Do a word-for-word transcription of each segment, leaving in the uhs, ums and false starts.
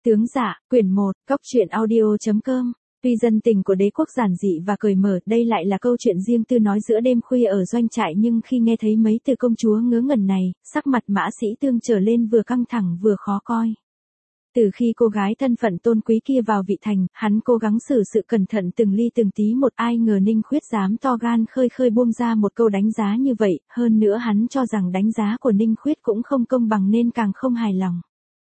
Tướng dạ, quyển một, Cóc truyện audio chấm com. Tuy dân tình của đế quốc giản dị và cởi mở, đây lại là câu chuyện riêng tư nói giữa đêm khuya ở doanh trại, nhưng khi nghe thấy mấy từ công chúa ngớ ngẩn này, sắc mặt Mã Sĩ Tương trở lên vừa căng thẳng vừa khó coi. Từ khi cô gái thân phận tôn quý kia vào vị thành, hắn cố gắng xử sự cẩn thận từng ly từng tí một, ai ngờ Ninh Khuyết dám to gan khơi khơi buông ra một câu đánh giá như vậy, hơn nữa hắn cho rằng đánh giá của Ninh Khuyết cũng không công bằng nên càng không hài lòng.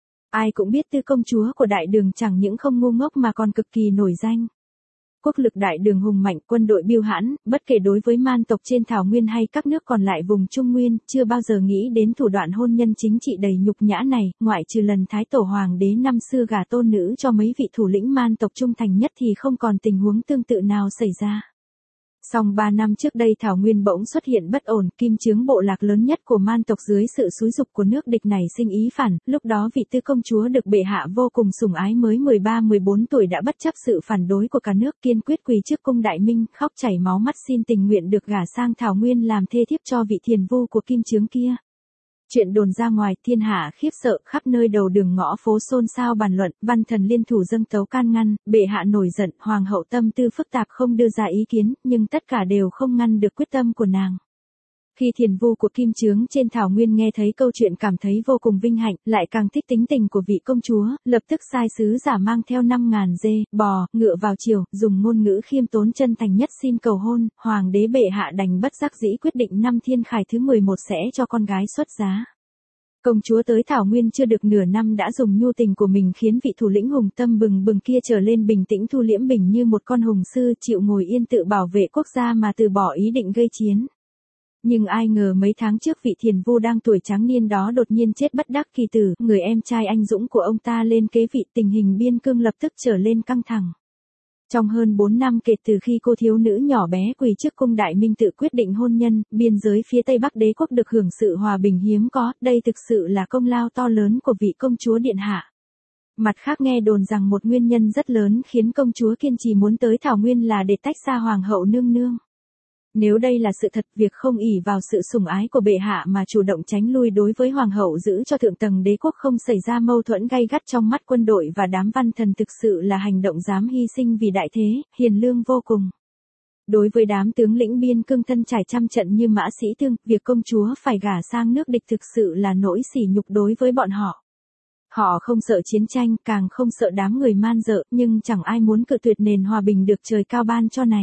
Ai cũng biết tư công chúa của đại đường chẳng những không ngu ngốc mà còn cực kỳ nổi danh. Quốc lực đại đường hùng mạnh, quân đội biêu hãn, bất kể đối với man tộc trên thảo nguyên hay các nước còn lại vùng Trung Nguyên, chưa bao giờ nghĩ đến thủ đoạn hôn nhân chính trị đầy nhục nhã này, ngoại trừ lần Thái Tổ Hoàng đế năm xưa gả tôn nữ cho mấy vị thủ lĩnh man tộc trung thành nhất thì không còn tình huống tương tự nào xảy ra. Song ba năm trước đây thảo nguyên bỗng xuất hiện bất ổn, Kim Chướng bộ lạc lớn nhất của man tộc dưới sự xúi giục của nước địch này sinh ý phản, lúc đó vị tư công chúa được bệ hạ vô cùng sủng ái mới mười ba mười bốn tuổi đã bất chấp sự phản đối của cả nước, kiên quyết quỳ trước cung đại minh, khóc chảy máu mắt xin tình nguyện được gả sang thảo nguyên làm thê thiếp cho vị thiền vu của Kim Chướng kia. Chuyện đồn ra ngoài, thiên hạ khiếp sợ, khắp nơi đầu đường ngõ phố xôn xao bàn luận, văn thần liên thủ dâng tấu can ngăn, bệ hạ nổi giận, hoàng hậu tâm tư phức tạp không đưa ra ý kiến, nhưng tất cả đều không ngăn được quyết tâm của nàng. Khi thiền vu của Kim Chướng trên thảo nguyên nghe thấy câu chuyện cảm thấy vô cùng vinh hạnh, lại càng thích tính tình của vị công chúa, lập tức sai sứ giả mang theo năm ngàn dê, bò, ngựa vào triều, dùng ngôn ngữ khiêm tốn chân thành nhất xin cầu hôn, hoàng đế bệ hạ đành bất đắc dĩ quyết định năm thiên khải thứ mười một sẽ cho con gái xuất giá. Công chúa tới thảo nguyên chưa được nửa năm đã dùng nhu tình của mình khiến vị thủ lĩnh hùng tâm bừng bừng kia trở lên bình tĩnh thu liễm bình như một con hùng sư, chịu ngồi yên tự bảo vệ quốc gia mà từ bỏ ý định gây chiến. Nhưng ai ngờ mấy tháng trước vị thiền vu đang tuổi tráng niên đó đột nhiên chết bất đắc kỳ tử, người em trai anh dũng của ông ta lên kế vị, tình hình biên cương lập tức trở lên căng thẳng. Trong hơn bốn năm kể từ khi cô thiếu nữ nhỏ bé quỳ trước cung đại minh tự quyết định hôn nhân, biên giới phía Tây Bắc đế quốc được hưởng sự hòa bình hiếm có, đây thực sự là công lao to lớn của vị công chúa điện hạ. Mặt khác nghe đồn rằng một nguyên nhân rất lớn khiến công chúa kiên trì muốn tới thảo nguyên là để tách xa hoàng hậu nương nương. Nếu đây là sự thật, việc không ỷ vào sự sủng ái của bệ hạ mà chủ động tránh lui đối với hoàng hậu giữ cho thượng tầng đế quốc không xảy ra mâu thuẫn gay gắt trong mắt quân đội và đám văn thần thực sự là hành động dám hy sinh vì đại thế, hiền lương vô cùng. Đối với đám tướng lĩnh biên cương thân trải trăm trận như Mã Sĩ Tương, việc công chúa phải gả sang nước địch thực sự là nỗi sỉ nhục đối với bọn họ. Họ không sợ chiến tranh, càng không sợ đám người man dợ, nhưng chẳng ai muốn cự tuyệt nền hòa bình được trời cao ban cho này.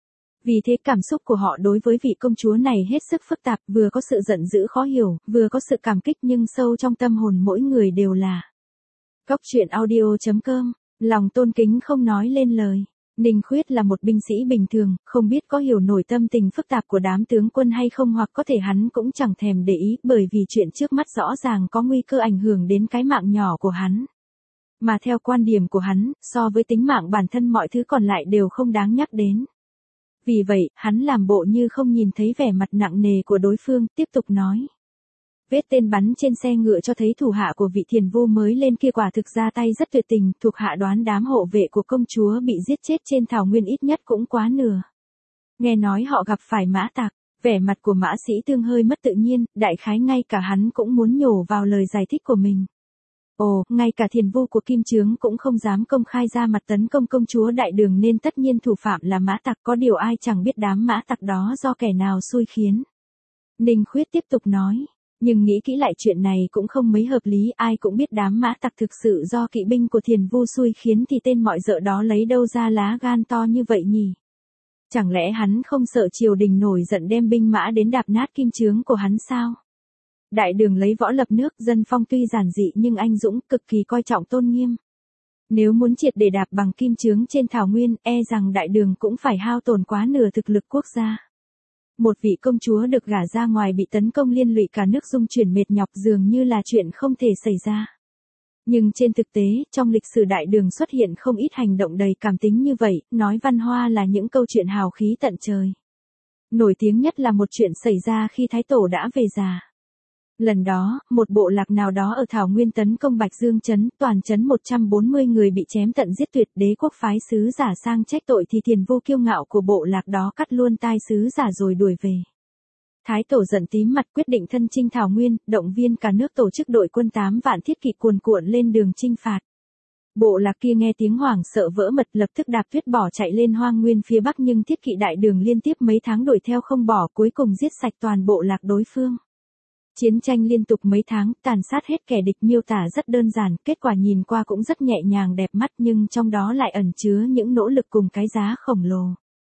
Vì thế cảm xúc của họ đối với vị công chúa này hết sức phức tạp, vừa có sự giận dữ khó hiểu, vừa có sự cảm kích, nhưng sâu trong tâm hồn mỗi người đều là Cóc truyện audio chấm com, lòng tôn kính không nói lên lời. Ninh Khuyết là một binh sĩ bình thường, không biết có hiểu nổi tâm tình phức tạp của đám tướng quân hay không, hoặc có thể hắn cũng chẳng thèm để ý, bởi vì chuyện trước mắt rõ ràng có nguy cơ ảnh hưởng đến cái mạng nhỏ của hắn. Mà theo quan điểm của hắn, so với tính mạng bản thân mọi thứ còn lại đều không đáng nhắc đến. Vì vậy, hắn làm bộ như không nhìn thấy vẻ mặt nặng nề của đối phương, tiếp tục nói. Vết tên bắn trên xe ngựa cho thấy thủ hạ của vị thiền vu mới lên kia quả thực ra tay rất tuyệt tình, thuộc hạ đoán đám hộ vệ của công chúa bị giết chết trên thảo nguyên ít nhất cũng quá nửa. Nghe nói họ gặp phải mã tặc, vẻ mặt của Mã Sĩ Tương hơi mất tự nhiên, đại khái ngay cả hắn cũng muốn nhổ vào lời giải thích của mình. Ồ, ngay cả thiền vu của Kim Chướng cũng không dám công khai ra mặt tấn công công chúa đại đường nên tất nhiên thủ phạm là mã tặc, có điều ai chẳng biết đám mã tặc đó do kẻ nào xui khiến. Ninh Khuyết tiếp tục nói, nhưng nghĩ kỹ lại chuyện này cũng không mấy hợp lý, ai cũng biết đám mã tặc thực sự do kỵ binh của thiền vu xui khiến thì tên mọi dợ đó lấy đâu ra lá gan to như vậy nhỉ? Chẳng lẽ hắn không sợ triều đình nổi giận đem binh mã đến đạp nát Kim Chướng của hắn sao? Đại đường lấy võ lập nước, dân phong tuy giản dị nhưng anh dũng, cực kỳ coi trọng tôn nghiêm. Nếu muốn triệt để đạp bằng Kim Chướng trên thảo nguyên, e rằng đại đường cũng phải hao tổn quá nửa thực lực quốc gia. Một vị công chúa được gả ra ngoài bị tấn công liên lụy cả nước dung chuyển mệt nhọc dường như là chuyện không thể xảy ra. Nhưng trên thực tế, trong lịch sử đại đường xuất hiện không ít hành động đầy cảm tính như vậy, nói văn hoa là những câu chuyện hào khí tận trời. Nổi tiếng nhất là một chuyện xảy ra khi Thái Tổ đã về già. Lần đó, một bộ lạc nào đó ở thảo nguyên tấn công Bạch Dương trấn, toàn trấn một trăm bốn mươi người bị chém tận giết tuyệt, đế quốc phái sứ giả sang trách tội thì thiền vu kiêu ngạo của bộ lạc đó cắt luôn tai sứ giả rồi đuổi về. Thái Tổ giận tím mặt quyết định thân chinh thảo nguyên, động viên cả nước tổ chức đội quân tám vạn thiết kỵ cuồn cuộn lên đường chinh phạt. Bộ lạc kia nghe tiếng hoảng sợ vỡ mật lập tức đạp tuyết bỏ chạy lên hoang nguyên phía bắc, nhưng thiết kỵ đại đường liên tiếp mấy tháng đuổi theo không bỏ, cuối cùng giết sạch toàn bộ lạc đối phương. Chiến tranh liên tục mấy tháng, tàn sát hết kẻ địch miêu tả rất đơn giản, kết quả nhìn qua cũng rất nhẹ nhàng đẹp mắt, nhưng trong đó lại ẩn chứa những nỗ lực cùng cái giá khổng lồ.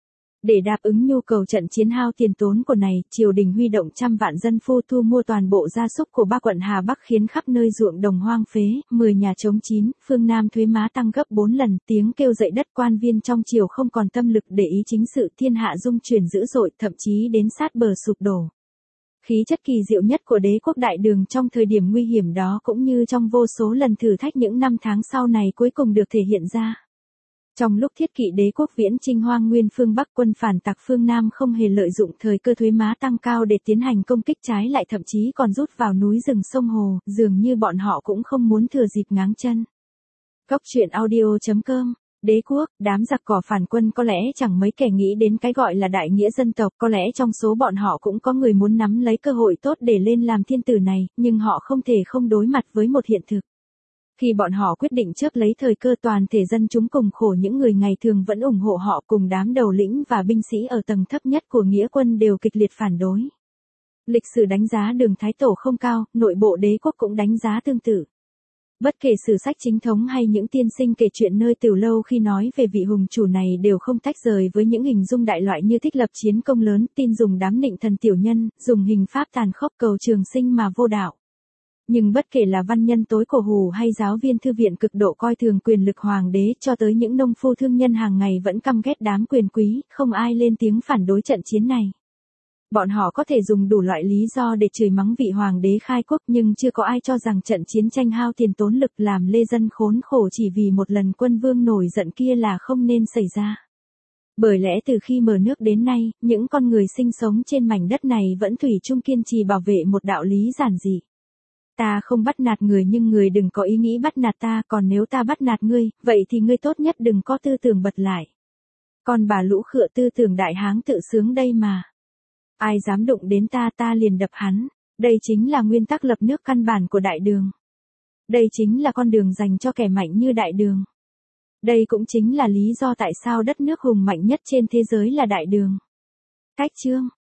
Để đáp ứng nhu cầu trận chiến hao tiền tốn của này, triều đình huy động trăm vạn dân phu thu mua toàn bộ gia súc của ba quận Hà Bắc, khiến khắp nơi ruộng đồng hoang phế, mười nhà trống chín, phương Nam thuế má tăng gấp bốn lần, tiếng kêu dậy đất, quan viên trong triều không còn tâm lực để ý chính sự, thiên hạ dung chuyển dữ dội, thậm chí đến sát bờ sụp đổ. Khí chất kỳ diệu nhất của đế quốc đại đường trong thời điểm nguy hiểm đó cũng như trong vô số lần thử thách những năm tháng sau này cuối cùng được thể hiện ra. Trong lúc thiết kỵ đế quốc viễn chinh hoang nguyên phương Bắc, quân phản tặc phương Nam không hề lợi dụng thời cơ thuế má tăng cao để tiến hành công kích, trái lại thậm chí còn rút vào núi rừng sông hồ, dường như bọn họ cũng không muốn thừa dịp ngáng chân. Cốc truyện audio chấm com. Đế quốc, đám giặc cỏ phản quân có lẽ chẳng mấy kẻ nghĩ đến cái gọi là đại nghĩa dân tộc, có lẽ trong số bọn họ cũng có người muốn nắm lấy cơ hội tốt để lên làm thiên tử này, nhưng họ không thể không đối mặt với một hiện thực. Khi bọn họ quyết định chớp lấy thời cơ, toàn thể dân chúng cùng khổ, những người ngày thường vẫn ủng hộ họ cùng đám đầu lĩnh và binh sĩ ở tầng thấp nhất của nghĩa quân đều kịch liệt phản đối. Lịch sử đánh giá Đường Thái Tổ không cao, nội bộ đế quốc cũng đánh giá tương tự. Bất kể sử sách chính thống hay những tiên sinh kể chuyện nơi tiểu lâu khi nói về vị hùng chủ này đều không tách rời với những hình dung đại loại như thích lập chiến công lớn, tin dùng đám nịnh thần tiểu nhân, dùng hình pháp tàn khốc cầu trường sinh mà vô đạo. Nhưng bất kể là văn nhân tối cổ hủ hay giáo viên thư viện cực độ coi thường quyền lực hoàng đế, cho tới những nông phu thương nhân hàng ngày vẫn căm ghét đám quyền quý, không ai lên tiếng phản đối trận chiến này. Bọn họ có thể dùng đủ loại lý do để chửi mắng vị hoàng đế khai quốc, nhưng chưa có ai cho rằng trận chiến tranh hao tiền tốn lực làm lê dân khốn khổ chỉ vì một lần quân vương nổi giận kia là không nên xảy ra. Bởi lẽ từ khi mở nước đến nay, những con người sinh sống trên mảnh đất này vẫn thủy chung kiên trì bảo vệ một đạo lý giản dị. Ta không bắt nạt người, nhưng người đừng có ý nghĩ bắt nạt ta, còn nếu ta bắt nạt ngươi, vậy thì ngươi tốt nhất đừng có tư tưởng bật lại. Còn bà lũ khựa tư tưởng đại háng tự sướng đây mà. Ai dám đụng đến ta ta liền đập hắn. Đây chính là nguyên tắc lập nước căn bản của đại đường. Đây chính là con đường dành cho kẻ mạnh như đại đường. Đây cũng chính là lý do tại sao đất nước hùng mạnh nhất trên thế giới là đại đường. Cách chương